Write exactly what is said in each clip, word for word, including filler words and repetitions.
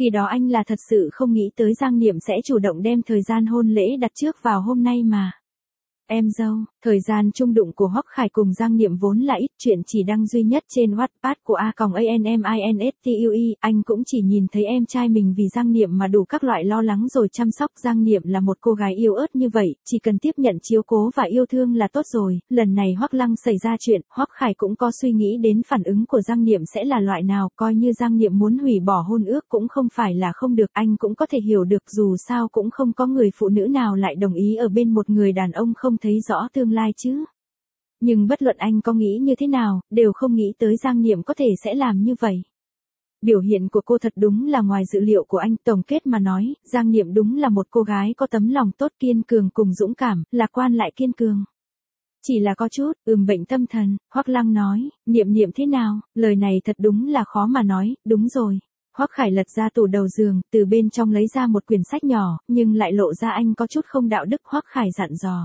Khi đó anh là thật sự không nghĩ tới Giang Niệm sẽ chủ động đem thời gian hôn lễ đặt trước vào hôm nay mà. Em dâu, thời gian chung đụng của Hoắc Khải cùng Giang Niệm vốn là ít, chuyện chỉ đăng duy nhất trên Wattpad của A N M I N S T U E, anh cũng chỉ nhìn thấy em trai mình vì Giang Niệm mà đủ các loại lo lắng rồi chăm sóc. Giang Niệm là một cô gái yêu ớt như vậy, chỉ cần tiếp nhận chiếu cố và yêu thương là tốt rồi. Lần này Hoắc Lăng xảy ra chuyện, Hoắc Khải cũng có suy nghĩ đến phản ứng của Giang Niệm sẽ là loại nào, coi như Giang Niệm muốn hủy bỏ hôn ước cũng không phải là không được, anh cũng có thể hiểu được, dù sao cũng không có người phụ nữ nào lại đồng ý ở bên một người đàn ông không thấy rõ tương lai chứ. Nhưng bất luận anh có nghĩ như thế nào, đều không nghĩ tới Giang Niệm có thể sẽ làm như vậy. Biểu hiện của cô thật đúng là ngoài dự liệu của anh, tổng kết mà nói, Giang Niệm đúng là một cô gái có tấm lòng tốt, kiên cường cùng dũng cảm, lạc quan lại kiên cường. Chỉ là có chút, ừm bệnh tâm thần, Hoắc Lăng nói, Niệm Niệm thế nào, lời này thật đúng là khó mà nói, đúng rồi. Hoắc Khải lật ra tủ đầu giường, từ bên trong lấy ra một quyển sách nhỏ, nhưng lại lộ ra anh có chút không đạo đức. Hoắc Khải dặn dò.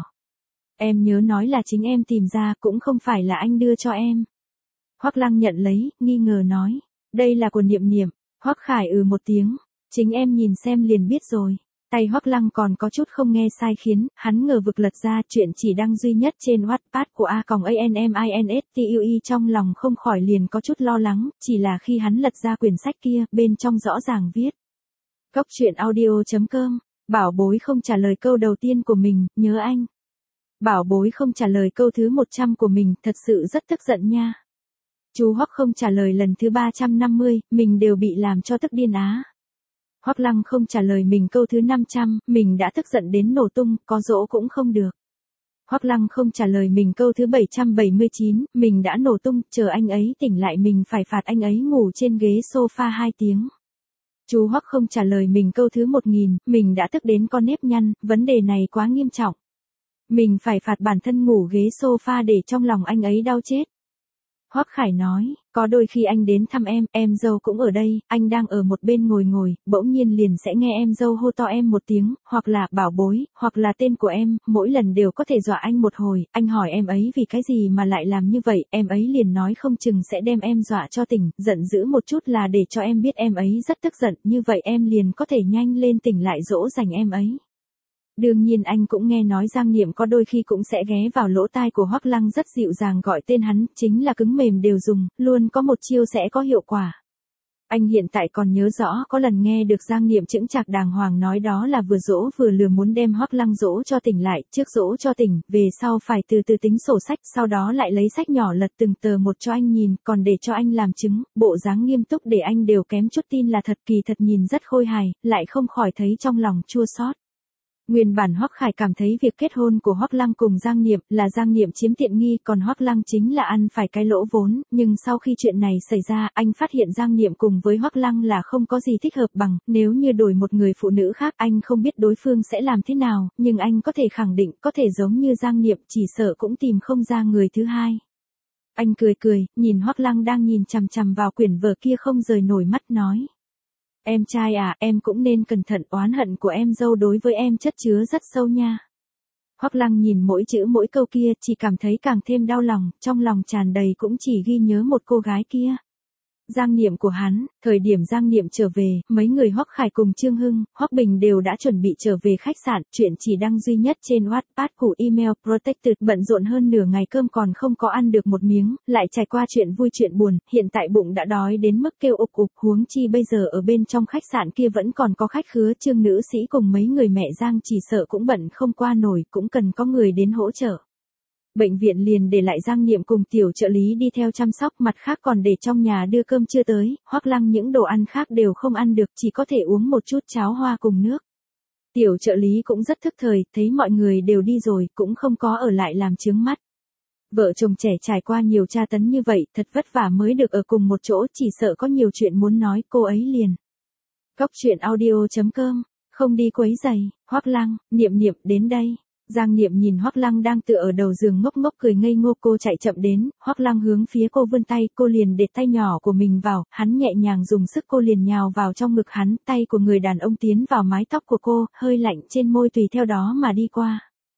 Em nhớ nói là chính em tìm ra, cũng không phải là anh đưa cho em. Hoắc Lăng nhận lấy, nghi ngờ nói. Đây là của Niệm Niệm. Hoắc Khải ừ một tiếng. Chính em nhìn xem liền biết rồi. Tay Hoắc Lăng còn có chút không nghe sai khiến, hắn ngờ vực lật ra, chuyện chỉ đăng duy nhất trên Wattpad của A N M I N S T U E, trong lòng không khỏi liền có chút lo lắng, chỉ là khi hắn lật ra quyển sách kia, bên trong rõ ràng viết. Cốc truyện audio chấm com, Bảo bối không trả lời câu đầu tiên của mình, nhớ anh. Bảo bối không trả lời câu thứ một trăm của mình, thật sự rất tức giận nha. Chú Hoắc không trả lời lần thứ ba trăm năm mươi, mình đều bị làm cho tức điên á. Hoắc Lăng không trả lời mình câu thứ năm trăm, mình đã tức giận đến nổ tung, có dỗ cũng không được. Hoắc Lăng không trả lời mình câu thứ bảy trăm bảy mươi chín, mình đã nổ tung, chờ anh ấy tỉnh lại mình phải phạt anh ấy ngủ trên ghế sofa hai tiếng. Chú Hoắc không trả lời mình câu thứ một nghìn, mình đã tức đến con nếp nhăn, vấn đề này quá nghiêm trọng. Mình phải phạt bản thân ngủ ghế sofa để trong lòng anh ấy đau chết. Hoắc Khải nói, có đôi khi anh đến thăm em, em dâu cũng ở đây, anh đang ở một bên ngồi ngồi, bỗng nhiên liền sẽ nghe em dâu hô to em một tiếng, hoặc là bảo bối, hoặc là tên của em, mỗi lần đều có thể dọa anh một hồi, anh hỏi em ấy vì cái gì mà lại làm như vậy, em ấy liền nói không chừng sẽ đem em dọa cho tỉnh, giận dữ một chút là để cho em biết em ấy rất tức giận, như vậy em liền có thể nhanh lên tỉnh lại dỗ dành em ấy. Đương nhiên anh cũng nghe nói Giang Niệm có đôi khi cũng sẽ ghé vào lỗ tai của Hoắc Lăng rất dịu dàng gọi tên hắn, chính là cứng mềm đều dùng, luôn có một chiêu sẽ có hiệu quả. Anh hiện tại còn nhớ rõ có lần nghe được Giang Niệm chững chạc đàng hoàng nói đó là vừa dỗ vừa lừa muốn đem Hoắc Lăng dỗ cho tỉnh lại, trước dỗ cho tỉnh, về sau phải từ từ tính sổ sách, sau đó lại lấy sách nhỏ lật từng tờ một cho anh nhìn, còn để cho anh làm chứng, bộ dáng nghiêm túc để anh đều kém chút tin là thật, kỳ thật nhìn rất khôi hài, lại không khỏi thấy trong lòng chua xót. Nguyên bản Hoắc Khải cảm thấy việc kết hôn của Hoắc Lăng cùng Giang Niệm là Giang Niệm chiếm tiện nghi, còn Hoắc Lăng chính là ăn phải cái lỗ vốn, nhưng sau khi chuyện này xảy ra, anh phát hiện Giang Niệm cùng với Hoắc Lăng là không có gì thích hợp bằng, nếu như đổi một người phụ nữ khác anh không biết đối phương sẽ làm thế nào, nhưng anh có thể khẳng định, có thể giống như Giang Niệm, chỉ sợ cũng tìm không ra người thứ hai. Anh cười cười, nhìn Hoắc Lăng đang nhìn chằm chằm vào quyển vở kia không rời nổi mắt nói. Em trai à, em cũng nên cẩn thận, oán hận của em dâu đối với em chất chứa rất sâu nha. Hoắc Lăng nhìn mỗi chữ mỗi câu kia, chỉ cảm thấy càng thêm đau lòng, trong lòng tràn đầy cũng chỉ ghi nhớ một cô gái kia. Giang Niệm của hắn, thời điểm Giang Niệm trở về, mấy người Hoắc Khải cùng Trương Hưng, Hoắc Bình đều đã chuẩn bị trở về khách sạn, chuyện chỉ đăng duy nhất trên Wattpad của email Protected, bận rộn hơn nửa ngày cơm còn không có ăn được một miếng, lại trải qua chuyện vui chuyện buồn, hiện tại bụng đã đói đến mức kêu ục ục, huống chi bây giờ ở bên trong khách sạn kia vẫn còn có khách khứa, Trương nữ sĩ cùng mấy người mẹ Giang chỉ sợ cũng bận không qua nổi, cũng cần có người đến hỗ trợ. Bệnh viện liền để lại Giang Niệm cùng tiểu trợ lý đi theo chăm sóc, mặt khác còn để trong nhà đưa cơm trưa tới, Hoắc Lăng những đồ ăn khác đều không ăn được, chỉ có thể uống một chút cháo hoa cùng nước. Tiểu trợ lý cũng rất thức thời, thấy mọi người đều đi rồi, cũng không có ở lại làm chướng mắt. Vợ chồng trẻ trải qua nhiều tra tấn như vậy, thật vất vả mới được ở cùng một chỗ, chỉ sợ có nhiều chuyện muốn nói, cô ấy liền. Cốc truyện audio chấm com, không đi quấy giày, Hoắc Lăng, Niệm Niệm đến đây. Giang Niệm nhìn Hoắc Lăng đang tựa ở đầu giường ngốc ngốc cười ngây ngô, cô chạy chậm đến, Hoắc Lăng hướng phía cô vươn tay, cô liền để tay nhỏ của mình vào, hắn nhẹ nhàng dùng sức, cô liền nhào vào trong ngực hắn, tay của người đàn ông tiến vào mái tóc của cô, hơi lạnh trên môi tùy theo đó mà đi qua.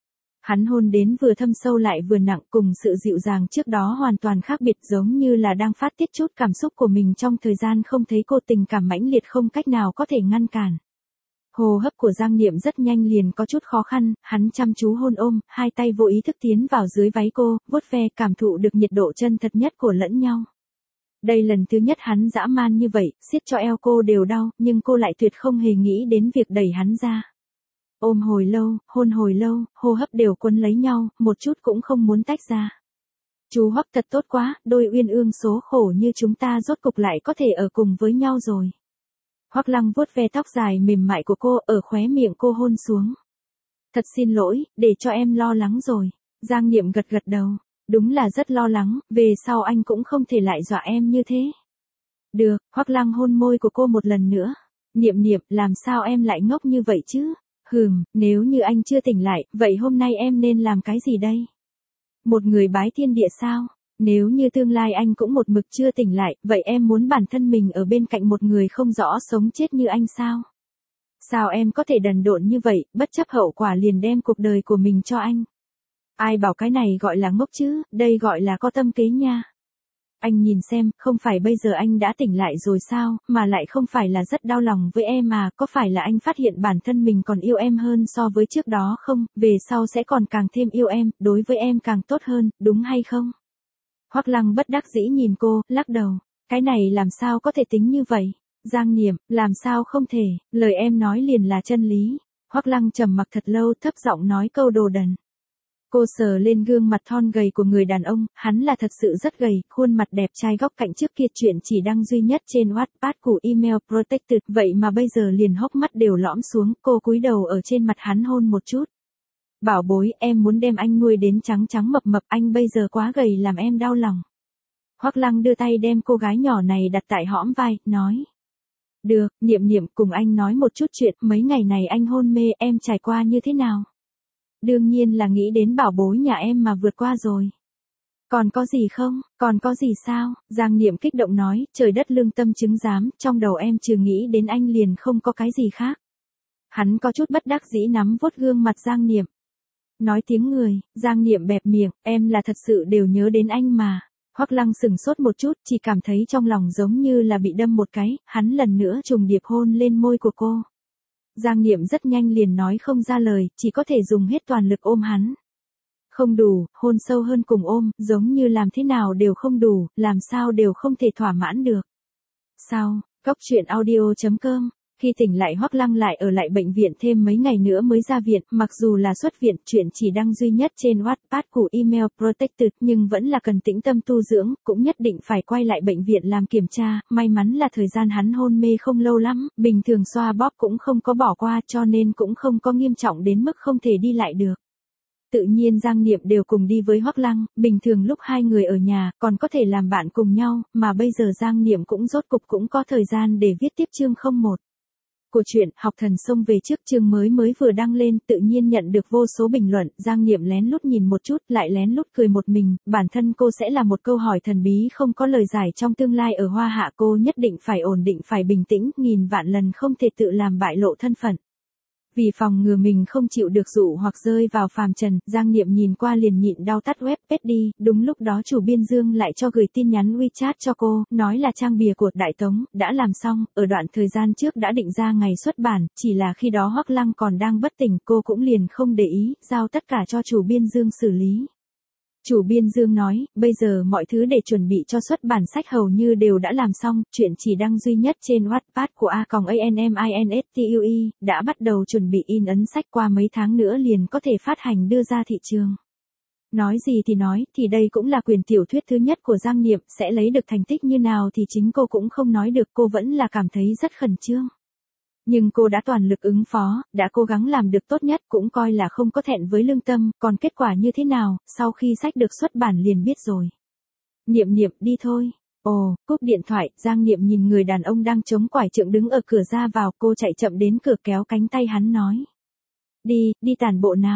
Hắn hôn đến vừa thâm sâu lại vừa nặng, cùng sự dịu dàng trước đó hoàn toàn khác biệt, giống như là đang phát tiết chút cảm xúc của mình trong thời gian không thấy cô, tình cảm mãnh liệt không cách nào có thể ngăn cản. Hô hấp của Giang Niệm rất nhanh liền có chút khó khăn, hắn chăm chú hôn ôm, hai tay vô ý thức tiến vào dưới váy cô, vuốt ve cảm thụ được nhiệt độ chân thật nhất của lẫn nhau. Đây lần thứ nhất hắn dã man như vậy, siết cho eo cô đều đau, nhưng cô lại tuyệt không hề nghĩ đến việc đẩy hắn ra. Ôm hồi lâu, hôn hồi lâu, hô hấp đều quấn lấy nhau, một chút cũng không muốn tách ra. Chú Hoắc thật tốt quá, đôi uyên ương số khổ như chúng ta rốt cục lại có thể ở cùng với nhau rồi. Hoắc Lăng vuốt ve tóc dài mềm mại của cô, ở khóe miệng cô hôn xuống. Thật xin lỗi, để cho em lo lắng rồi. Giang Niệm gật gật đầu. Đúng là rất lo lắng, về sau anh cũng không thể lại dọa em như thế. Được, Hoắc Lăng hôn môi của cô một lần nữa. Niệm Niệm, làm sao em lại ngốc như vậy chứ? Hừm, nếu như anh chưa tỉnh lại, vậy hôm nay em nên làm cái gì đây? Một người bái thiên địa sao? Nếu như tương lai anh cũng một mực chưa tỉnh lại, vậy em muốn bản thân mình ở bên cạnh một người không rõ sống chết như anh sao? Sao em có thể đần độn như vậy, bất chấp hậu quả liền đem cuộc đời của mình cho anh? Ai bảo cái này gọi là ngốc chứ, đây gọi là có tâm kế nha. Anh nhìn xem, không phải bây giờ anh đã tỉnh lại rồi sao, mà lại không phải là rất đau lòng với em mà, có phải là anh phát hiện bản thân mình còn yêu em hơn so với trước đó không, về sau sẽ còn càng thêm yêu em, đối với em càng tốt hơn, đúng hay không? Hoắc Lăng bất đắc dĩ nhìn cô, lắc đầu, cái này làm sao có thể tính như vậy? Giang Niệm, làm sao không thể, lời em nói liền là chân lý. Hoắc Lăng trầm mặc thật lâu, thấp giọng nói câu đồ đần. Cô sờ lên gương mặt thon gầy của người đàn ông, hắn là thật sự rất gầy, khuôn mặt đẹp trai góc cạnh trước kia chuyện chỉ đăng duy nhất trên Wattpad của Email Protected, vậy mà bây giờ liền hốc mắt đều lõm xuống, cô cúi đầu ở trên mặt hắn hôn một chút. Bảo bối, em muốn đem anh nuôi đến trắng trắng mập mập, anh bây giờ quá gầy làm em đau lòng. Hoắc Lăng đưa tay đem cô gái nhỏ này đặt tại hõm vai, nói. Được, Niệm Niệm, cùng anh nói một chút chuyện, mấy ngày này anh hôn mê, em trải qua như thế nào? Đương nhiên là nghĩ đến bảo bối nhà em mà vượt qua rồi. Còn có gì không, còn có gì sao? Giang Niệm kích động nói, trời đất lương tâm chứng giám, trong đầu em trừ nghĩ đến anh liền không có cái gì khác. Hắn có chút bất đắc dĩ nắm vuốt gương mặt Giang Niệm. Nói tiếng người, Giang Niệm bẹp miệng, em là thật sự đều nhớ đến anh mà. Hoắc Lăng sừng sốt một chút, chỉ cảm thấy trong lòng giống như là bị đâm một cái, hắn lần nữa trùng điệp hôn lên môi của cô. Giang Niệm rất nhanh liền nói không ra lời, chỉ có thể dùng hết toàn lực ôm hắn. Không đủ, hôn sâu hơn cùng ôm, giống như làm thế nào đều không đủ, làm sao đều không thể thỏa mãn được. Sau, Cóc Truyện Audio chấm com. Khi tỉnh lại Hoắc Lăng lại ở lại bệnh viện thêm mấy ngày nữa mới ra viện, mặc dù là xuất viện, chuyện chỉ đăng duy nhất trên Wattpad của Email Protected, nhưng vẫn là cần tĩnh tâm tu dưỡng, cũng nhất định phải quay lại bệnh viện làm kiểm tra, may mắn là thời gian hắn hôn mê không lâu lắm, bình thường xoa bóp cũng không có bỏ qua cho nên cũng không có nghiêm trọng đến mức không thể đi lại được. Tự nhiên Giang Niệm đều cùng đi với Hoắc Lăng, bình thường lúc hai người ở nhà, còn có thể làm bạn cùng nhau, mà bây giờ Giang Niệm cũng rốt cục cũng có thời gian để viết tiếp chương không một. Của truyện Học Thần Xông Về trước chương mới mới vừa đăng lên, tự nhiên nhận được vô số bình luận, Giang Niệm lén lút nhìn một chút, lại lén lút cười một mình, bản thân cô sẽ là một câu hỏi thần bí không có lời giải trong tương lai ở Hoa Hạ, cô nhất định phải ổn định, phải bình tĩnh, nghìn vạn lần không thể tự làm bại lộ thân phận. Vì phòng ngừa mình không chịu được dụ hoặc rơi vào phàm trần, Giang Niệm nhìn qua liền nhịn đau tắt web page đi, đúng lúc đó chủ biên Dương lại cho gửi tin nhắn WeChat cho cô, nói là trang bìa của Đại Tống đã làm xong, ở đoạn thời gian trước đã định ra ngày xuất bản, chỉ là khi đó Hoắc Lăng còn đang bất tỉnh, cô cũng liền không để ý, giao tất cả cho chủ biên Dương xử lý. Chủ biên Dương nói, bây giờ mọi thứ để chuẩn bị cho xuất bản sách hầu như đều đã làm xong, chuyện chỉ đăng duy nhất trên Wattpad của A N M I N S T U I, đã bắt đầu chuẩn bị in ấn sách, qua mấy tháng nữa liền có thể phát hành đưa ra thị trường. Nói gì thì nói, thì đây cũng là quyền tiểu thuyết thứ nhất của Giang Niệm, sẽ lấy được thành tích như nào thì chính cô cũng không nói được, cô vẫn là cảm thấy rất khẩn trương. Nhưng cô đã toàn lực ứng phó, đã cố gắng làm được tốt nhất, cũng coi là không có thẹn với lương tâm, còn kết quả như thế nào, sau khi sách được xuất bản liền biết rồi. Niệm Niệm, đi thôi. Ồ, cúp điện thoại, Giang Niệm nhìn người đàn ông đang chống quải trượng đứng ở cửa ra vào, cô chạy chậm đến cửa kéo cánh tay hắn nói. Đi, đi tản bộ nào.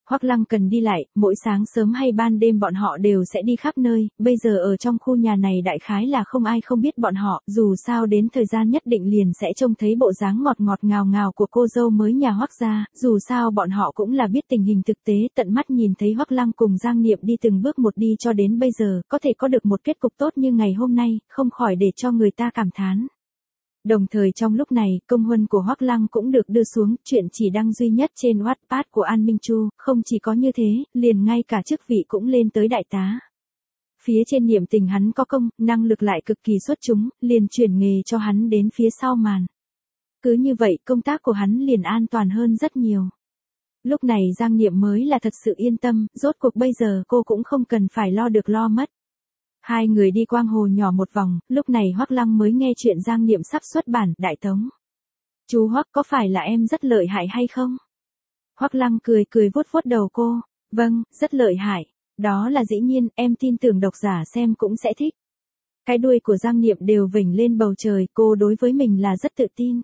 Hoắc Lăng cần đi lại, mỗi sáng sớm hay ban đêm bọn họ đều sẽ đi khắp nơi, bây giờ ở trong khu nhà này đại khái là không ai không biết bọn họ, dù sao đến thời gian nhất định liền sẽ trông thấy bộ dáng ngọt ngọt ngào ngào của cô dâu mới nhà Hoắc gia, dù sao bọn họ cũng là biết tình hình thực tế, tận mắt nhìn thấy Hoắc Lăng cùng Giang Niệm đi từng bước một đi cho đến bây giờ, có thể có được một kết cục tốt như ngày hôm nay, không khỏi để cho người ta cảm thán. Đồng thời trong lúc này, công huân của Hoắc Lăng cũng được đưa xuống, chuyện chỉ đăng duy nhất trên Wattpad của An Minh Chu, không chỉ có như thế, liền ngay cả chức vị cũng lên tới đại tá. Phía trên Niệm Tình hắn có công, năng lực lại cực kỳ xuất chúng, liền chuyển nghề cho hắn đến phía sau màn. Cứ như vậy, công tác của hắn liền an toàn hơn rất nhiều. Lúc này Giang Niệm mới là thật sự yên tâm, rốt cuộc bây giờ cô cũng không cần phải lo được lo mất. Hai người đi quang hồ nhỏ một vòng, lúc này Hoắc Lăng mới nghe chuyện Giang Niệm sắp xuất bản, Đại Tống. Chú Hoắc, có phải là em rất lợi hại hay không? Hoắc Lăng cười cười vuốt vuốt đầu cô, vâng, rất lợi hại, đó là dĩ nhiên, em tin tưởng độc giả xem cũng sẽ thích. Cái đuôi của Giang Niệm đều vểnh lên bầu trời, cô đối với mình là rất tự tin.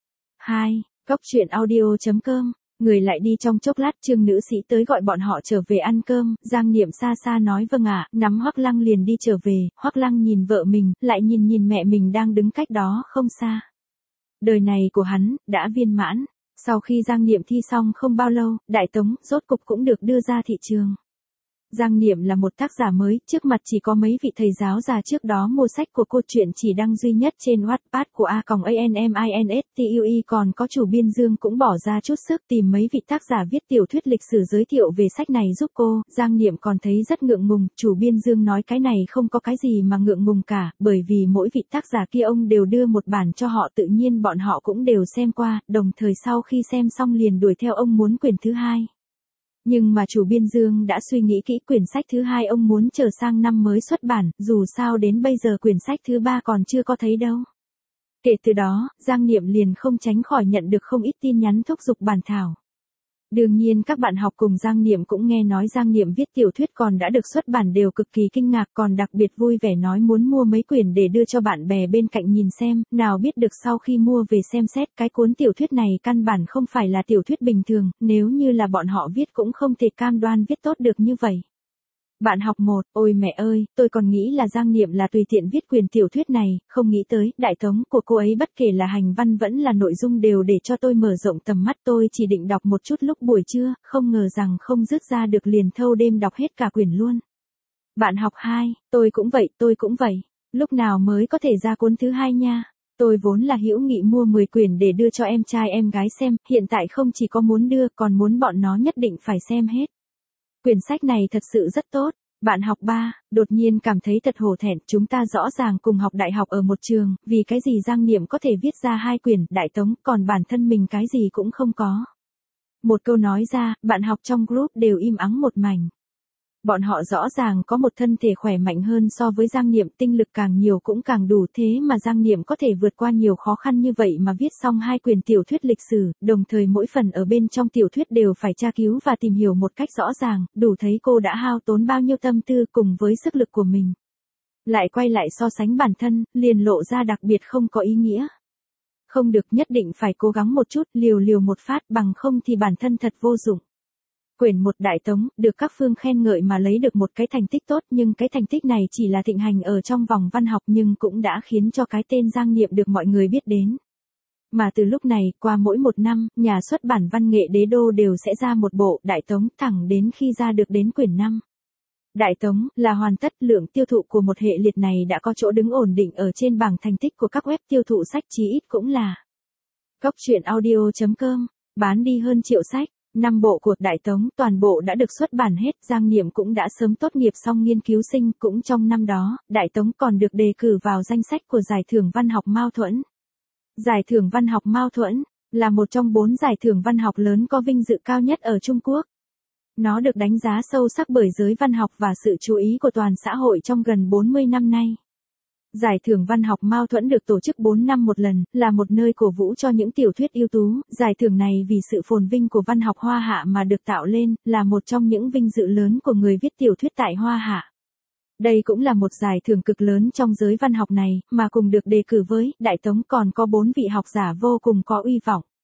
hai. Góc truyện audio chấm com. Người lại đi trong chốc lát, Trương nữ sĩ tới gọi bọn họ trở về ăn cơm, Giang Niệm xa xa nói vâng ạ, nắm Hoắc Lăng liền đi trở về, Hoắc Lăng nhìn vợ mình, lại nhìn nhìn mẹ mình đang đứng cách đó không xa. Đời này của hắn, đã viên mãn. Sau khi Giang Niệm thi xong không bao lâu, Đại Tống, rốt cục cũng được đưa ra thị trường. Giang Niệm là một tác giả mới, trước mặt chỉ có mấy vị thầy giáo già trước đó mua sách của cô, chuyện chỉ đăng duy nhất trên Wattpad của A N M I N S T U I, còn có chủ biên Dương cũng bỏ ra chút sức tìm mấy vị tác giả viết tiểu thuyết lịch sử giới thiệu về sách này giúp cô, Giang Niệm còn thấy rất ngượng ngùng, chủ biên Dương nói cái này không có cái gì mà ngượng ngùng cả, bởi vì mỗi vị tác giả kia ông đều đưa một bản cho họ, tự nhiên bọn họ cũng đều xem qua, đồng thời sau khi xem xong liền đuổi theo ông muốn quyển thứ hai. Nhưng mà chủ biên Dương đã suy nghĩ kỹ, quyển sách thứ hai ông muốn chờ sang năm mới xuất bản, dù sao đến bây giờ quyển sách thứ ba còn chưa có thấy đâu. Kể từ đó, Giang Niệm liền không tránh khỏi nhận được không ít tin nhắn thúc giục bản thảo. Đương nhiên các bạn học cùng Giang Niệm cũng nghe nói Giang Niệm viết tiểu thuyết còn đã được xuất bản đều cực kỳ kinh ngạc, còn đặc biệt vui vẻ nói muốn mua mấy quyển để đưa cho bạn bè bên cạnh nhìn xem, nào biết được sau khi mua về xem xét, cái cuốn tiểu thuyết này căn bản không phải là tiểu thuyết bình thường, nếu như là bọn họ viết cũng không thể cam đoan viết tốt được như vậy. Bạn học một, ôi mẹ ơi, tôi còn nghĩ là Giang Niệm là tùy tiện viết quyền tiểu thuyết này, không nghĩ tới, Đại Tống của cô ấy bất kể là hành văn vẫn là nội dung đều để cho tôi mở rộng tầm mắt, tôi chỉ định đọc một chút lúc buổi trưa, không ngờ rằng không dứt ra được liền thâu đêm đọc hết cả quyển luôn. Bạn học hai, tôi cũng vậy, tôi cũng vậy, lúc nào mới có thể ra cuốn thứ hai nha. Tôi vốn là hữu nghị mua mười quyển để đưa cho em trai em gái xem, hiện tại không chỉ có muốn đưa còn muốn bọn nó nhất định phải xem hết. Quyển sách này thật sự rất tốt. Bạn học ba, đột nhiên cảm thấy thật hổ thẹn, chúng ta rõ ràng cùng học đại học ở một trường, vì cái gì Giang Niệm có thể viết ra hai quyển, Đại Tống, còn bản thân mình cái gì cũng không có. Một câu nói ra, bạn học trong group đều im ắng một mảnh. Bọn họ rõ ràng có một thân thể khỏe mạnh hơn so với Giang Niệm, tinh lực càng nhiều cũng càng đủ, thế mà Giang Niệm có thể vượt qua nhiều khó khăn như vậy mà viết xong hai quyển tiểu thuyết lịch sử, đồng thời mỗi phần ở bên trong tiểu thuyết đều phải tra cứu và tìm hiểu một cách rõ ràng, đủ thấy cô đã hao tốn bao nhiêu tâm tư cùng với sức lực của mình. Lại quay lại so sánh bản thân, liền lộ ra đặc biệt không có ý nghĩa. Không được, nhất định phải cố gắng một chút, liều liều một phát, bằng không thì bản thân thật vô dụng. Quyển một Đại Tống, được các phương khen ngợi mà lấy được một cái thành tích tốt, nhưng cái thành tích này chỉ là thịnh hành ở trong vòng văn học nhưng cũng đã khiến cho cái tên Giang Niệm được mọi người biết đến. Mà từ lúc này, qua mỗi một năm, nhà xuất bản văn nghệ Đế Đô đều sẽ ra một bộ Đại Tống, thẳng đến khi ra được đến quyển năm. Đại Tống là hoàn tất, lượng tiêu thụ của một hệ liệt này đã có chỗ đứng ổn định ở trên bảng thành tích của các web tiêu thụ sách, chí ít cũng là Góc truyện audio chấm com, bán đi hơn triệu sách. Năm bộ của Đại Tống toàn bộ đã được xuất bản hết, Giang Niệm cũng đã sớm tốt nghiệp xong nghiên cứu sinh, cũng trong năm đó, Đại Tống còn được đề cử vào danh sách của Giải thưởng Văn học Mao Thuẫn. Giải thưởng Văn học Mao Thuẫn là một trong bốn giải thưởng văn học lớn có vinh dự cao nhất ở Trung Quốc. Nó được đánh giá sâu sắc bởi giới văn học và sự chú ý của toàn xã hội trong gần bốn mươi năm nay. Giải thưởng văn học Mao Thuẫn được tổ chức bốn năm một lần, là một nơi cổ vũ cho những tiểu thuyết ưu tú. Giải thưởng này vì sự phồn vinh của văn học Hoa Hạ mà được tạo lên, là một trong những vinh dự lớn của người viết tiểu thuyết tại Hoa Hạ. Đây cũng là một giải thưởng cực lớn trong giới văn học này, mà cùng được đề cử với Đại Tống còn có bốn vị học giả vô cùng có uy vọng.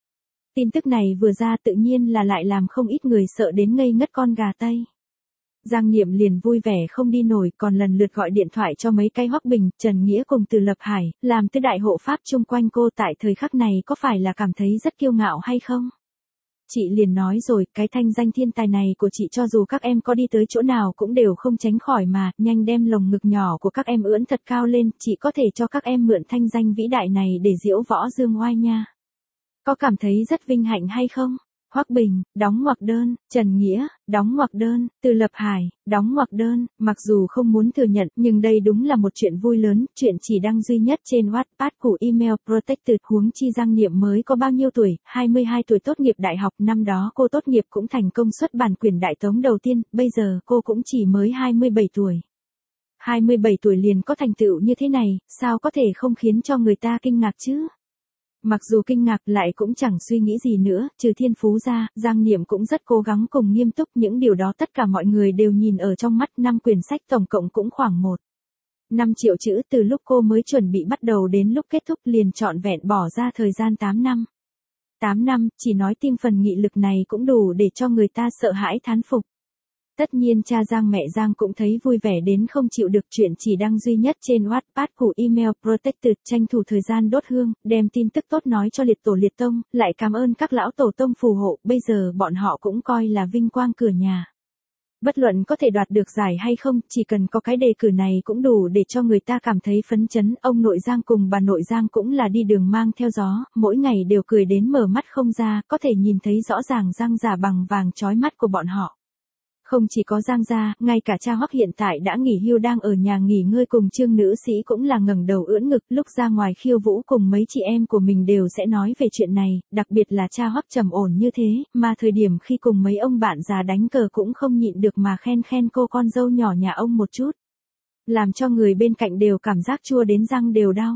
Tin tức này vừa ra tự nhiên là lại làm không ít người sợ đến ngây ngất con gà Tây. Giang Niệm liền vui vẻ không đi nổi, còn lần lượt gọi điện thoại cho mấy cái Hoắc Bình, Trần Nghĩa cùng Từ Lập Hải, làm tư đại hộ pháp chung quanh cô tại thời khắc này có phải là cảm thấy rất kiêu ngạo hay không? Chị liền nói rồi, cái thanh danh thiên tài này của chị cho dù các em có đi tới chỗ nào cũng đều không tránh khỏi mà, nhanh đem lồng ngực nhỏ của các em ưỡn thật cao lên, chị có thể cho các em mượn thanh danh vĩ đại này để diễu võ dương oai nha. Có cảm thấy rất vinh hạnh hay không? Hoắc Bình, đóng ngoặc đơn, Trần Nghĩa, đóng ngoặc đơn, Từ Lập Hải, đóng ngoặc đơn, mặc dù không muốn thừa nhận, nhưng đây đúng là một chuyện vui lớn, chuyện chỉ đăng duy nhất trên Wattpad của Email Protected, huống chi Giang Niệm mới có bao nhiêu tuổi, hai mươi hai tuổi tốt nghiệp đại học, năm đó cô tốt nghiệp cũng thành công xuất bản quyền đại tống đầu tiên, bây giờ cô cũng chỉ mới hai mươi bảy tuổi. hai mươi bảy tuổi liền có thành tựu như thế này, sao có thể không khiến cho người ta kinh ngạc chứ? Mặc dù kinh ngạc lại cũng chẳng suy nghĩ gì nữa, trừ thiên phú ra, Giang Niệm cũng rất cố gắng cùng nghiêm túc, những điều đó tất cả mọi người đều nhìn ở trong mắt. Năm quyển sách tổng cộng cũng khoảng một phẩy năm triệu chữ, từ lúc cô mới chuẩn bị bắt đầu đến lúc kết thúc liền trọn vẹn bỏ ra thời gian tám năm. tám năm, chỉ nói tim phần nghị lực này cũng đủ để cho người ta sợ hãi thán phục. Tất nhiên cha Giang mẹ Giang cũng thấy vui vẻ đến không chịu được, chuyện chỉ đăng duy nhất trên Wattpad của Email Protected, tranh thủ thời gian đốt hương, đem tin tức tốt nói cho liệt tổ liệt tông, lại cảm ơn các lão tổ tông phù hộ, bây giờ bọn họ cũng coi là vinh quang cửa nhà. Bất luận có thể đoạt được giải hay không, chỉ cần có cái đề cử này cũng đủ để cho người ta cảm thấy phấn chấn. Ông nội Giang cùng bà nội Giang cũng là đi đường mang theo gió, mỗi ngày đều cười đến mở mắt không ra, có thể nhìn thấy rõ ràng răng giả bằng vàng chói mắt của bọn họ. Không chỉ có Giang gia, ngay cả cha Hoắc hiện tại đã nghỉ hưu đang ở nhà nghỉ ngơi cùng Trương nữ sĩ cũng là ngẩng đầu ưỡn ngực, lúc ra ngoài khiêu vũ cùng mấy chị em của mình đều sẽ nói về chuyện này, đặc biệt là cha Hoắc trầm ổn như thế, mà thời điểm khi cùng mấy ông bạn già đánh cờ cũng không nhịn được mà khen khen cô con dâu nhỏ nhà ông một chút. Làm cho người bên cạnh đều cảm giác chua đến răng đều đau.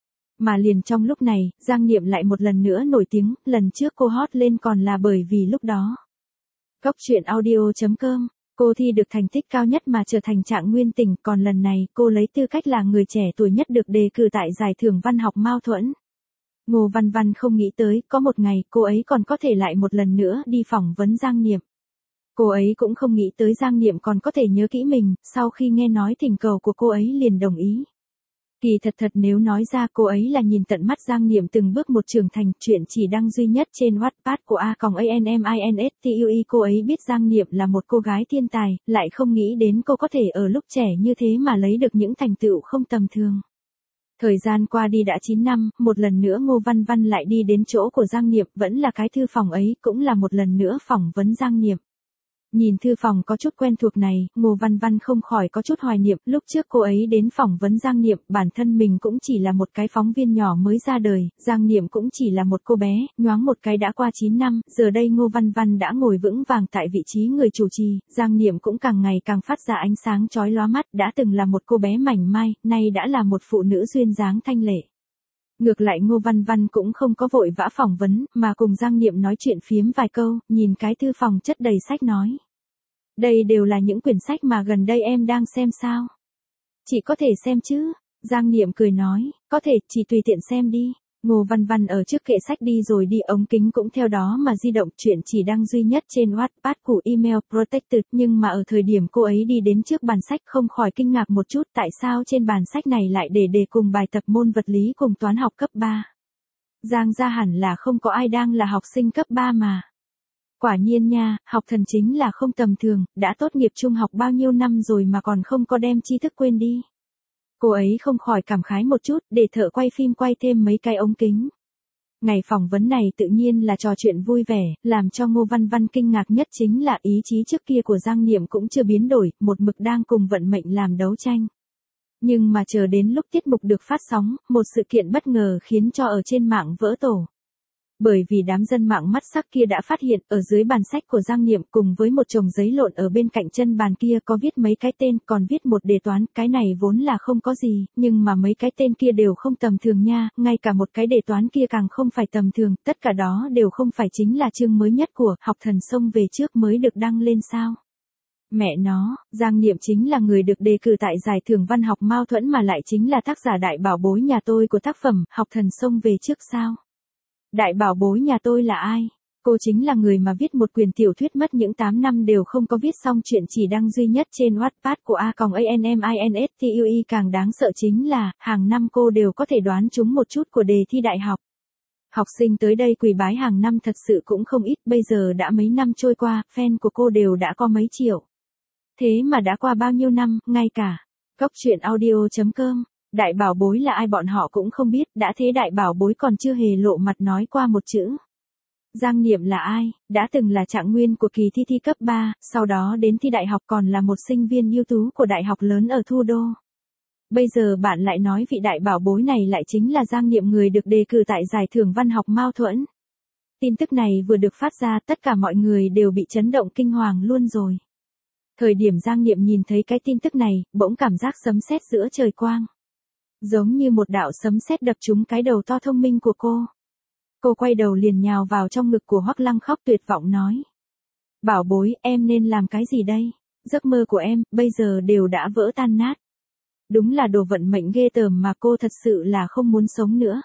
Mà liền trong lúc này, Giang Niệm lại một lần nữa nổi tiếng, lần trước cô hot lên còn là bởi vì lúc đó. Cóc truyện audio chấm com, cô thi được thành tích cao nhất mà trở thành trạng nguyên tỉnh, còn lần này cô lấy tư cách là người trẻ tuổi nhất được đề cử tại giải thưởng văn học Mao Thuẫn. Ngô Văn Văn không nghĩ tới, có một ngày cô ấy còn có thể lại một lần nữa đi phỏng vấn Giang Niệm. Cô ấy cũng không nghĩ tới Giang Niệm còn có thể nhớ kỹ mình, sau khi nghe nói thỉnh cầu của cô ấy liền đồng ý. Kỳ thật thật nếu nói ra cô ấy là nhìn tận mắt Giang Niệm từng bước một trưởng thành, chuyện chỉ đăng duy nhất trên Wattpad của A còng A N M I N S T U I. Cô ấy biết Giang Niệm là một cô gái thiên tài, lại không nghĩ đến cô có thể ở lúc trẻ như thế mà lấy được những thành tựu không tầm thường. Thời gian qua đi đã chín năm, một lần nữa Ngô Văn Văn lại đi đến chỗ của Giang Niệm, vẫn là cái thư phòng ấy, cũng là một lần nữa phỏng vấn Giang Niệm. Nhìn thư phòng có chút quen thuộc này, Ngô Văn Văn không khỏi có chút hoài niệm, lúc trước cô ấy đến phỏng vấn Giang Niệm, bản thân mình cũng chỉ là một cái phóng viên nhỏ mới ra đời, Giang Niệm cũng chỉ là một cô bé, nhoáng một cái đã qua chín năm, giờ đây Ngô Văn Văn đã ngồi vững vàng tại vị trí người chủ trì, Giang Niệm cũng càng ngày càng phát ra ánh sáng chói lóa mắt, đã từng là một cô bé mảnh mai, nay đã là một phụ nữ duyên dáng thanh lệ. Ngược lại Ngô Văn Văn cũng không có vội vã phỏng vấn, mà cùng Giang Niệm nói chuyện phiếm vài câu, nhìn cái thư phòng chất đầy sách nói. Đây đều là những quyển sách mà gần đây em đang xem sao? Chị có thể xem chứ? Giang Niệm cười nói, có thể, chị tùy tiện xem đi. Ngô Văn Văn ở trước kệ sách đi rồi đi, ống kính cũng theo đó mà di động, chuyện chỉ đăng duy nhất trên Wattpad của Email Protected, nhưng mà ở thời điểm cô ấy đi đến trước bàn sách không khỏi kinh ngạc một chút, tại sao trên bàn sách này lại để đề cùng bài tập môn vật lý cùng toán học cấp ba. Giang gia hẳn là không có ai đang là học sinh cấp ba mà. Quả nhiên nha, học thần chính là không tầm thường, đã tốt nghiệp trung học bao nhiêu năm rồi mà còn không có đem tri thức quên đi. Cô ấy không khỏi cảm khái một chút, để thợ quay phim quay thêm mấy cái ống kính. Ngày phỏng vấn này tự nhiên là trò chuyện vui vẻ, làm cho Ngô Văn Văn kinh ngạc nhất chính là ý chí trước kia của Giang Niệm cũng chưa biến đổi, một mực đang cùng vận mệnh làm đấu tranh. Nhưng mà chờ đến lúc tiết mục được phát sóng, một sự kiện bất ngờ khiến cho ở trên mạng vỡ tổ. Bởi vì đám dân mạng mắt sắc kia đã phát hiện, ở dưới bàn sách của Giang Niệm cùng với một chồng giấy lộn ở bên cạnh chân bàn kia có viết mấy cái tên, còn viết một đề toán, cái này vốn là không có gì, nhưng mà mấy cái tên kia đều không tầm thường nha, ngay cả một cái đề toán kia càng không phải tầm thường, tất cả đó đều không phải chính là chương mới nhất của Học Thần Sông về trước mới được đăng lên sao. Mẹ nó, Giang Niệm chính là người được đề cử tại giải thưởng văn học Mao Thuẫn mà lại chính là tác giả đại bảo bối nhà tôi của tác phẩm Học Thần Sông về trước sao. Đại bảo bối nhà tôi là ai? Cô chính là người mà viết một quyển tiểu thuyết mất những tám năm đều không có viết xong chuyện chỉ đăng duy nhất trên Wattpad của A N M I N S T U I. Càng đáng sợ chính là, hàng năm cô đều có thể đoán trúng một chút của đề thi đại học. Học sinh tới đây quỳ bái hàng năm thật sự cũng không ít, bây giờ đã mấy năm trôi qua, fan của cô đều đã có mấy triệu. Thế mà đã qua bao nhiêu năm, ngay cả Cốc truyện audio chấm com, đại bảo bối là ai bọn họ cũng không biết, đã thế đại bảo bối còn chưa hề lộ mặt nói qua một chữ. Giang Niệm là ai? Đã từng là trạng nguyên của kỳ thi thi cấp ba, sau đó đến thi đại học còn là một sinh viên ưu tú của đại học lớn ở Thu Đô. Bây giờ bạn lại nói vị đại bảo bối này lại chính là Giang Niệm, người được đề cử tại giải thưởng văn học Mao Thuẫn. Tin tức này vừa được phát ra, tất cả mọi người đều bị chấn động kinh hoàng luôn rồi. Thời điểm Giang Niệm nhìn thấy cái tin tức này, bỗng cảm giác sấm sét giữa trời quang. Giống như một đạo sấm sét đập trúng cái đầu to thông minh của cô. Cô quay đầu liền nhào vào trong ngực của Hoắc Lăng khóc tuyệt vọng nói. Bảo bối, em nên làm cái gì đây? Giấc mơ của em, bây giờ đều đã vỡ tan nát. Đúng là đồ vận mệnh ghê tởm mà cô thật sự là không muốn sống nữa.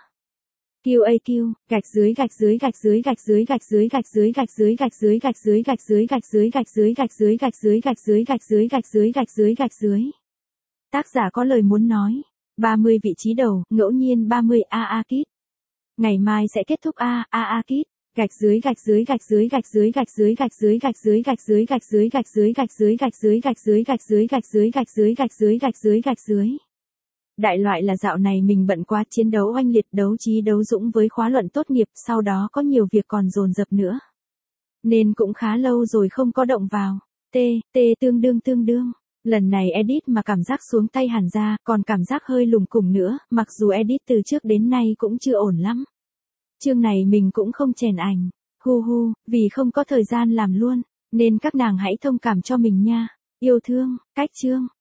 Q A Q, gạch dưới gạch dưới gạch dưới gạch dưới gạch dưới gạch dưới gạch dưới gạch dưới gạch dưới gạch dưới gạch dưới gạch dưới gạch dưới gạch dưới gạch dưới gạch dưới gạch dưới gạch dưới gạch dưới. Tác giả có lời muốn nói. ba mươi vị trí đầu, ngẫu nhiên ba mươi A A Kit. Ngày mai sẽ kết thúc A A A Kit. Gạch dưới gạch dưới gạch dưới gạch dưới gạch dưới gạch dưới gạch dưới gạch dưới gạch dưới gạch dưới gạch dưới gạch dưới gạch dưới gạch dưới gạch dưới gạch dưới gạch dưới gạch dưới gạch dưới. Đại loại là dạo này mình bận quá, chiến đấu oanh liệt, đấu trí đấu dũng với khóa luận tốt nghiệp, sau đó có nhiều việc còn dồn dập nữa. Nên cũng khá lâu rồi không có động vào. T, T tương đương tương đương. Lần này edit mà cảm giác xuống tay hẳn ra, còn cảm giác hơi lùng củng nữa, mặc dù edit từ trước đến nay cũng chưa ổn lắm. Chương này mình cũng không chèn ảnh. Hu hu, vì không có thời gian làm luôn, nên các nàng hãy thông cảm cho mình nha. Yêu thương, cách chương.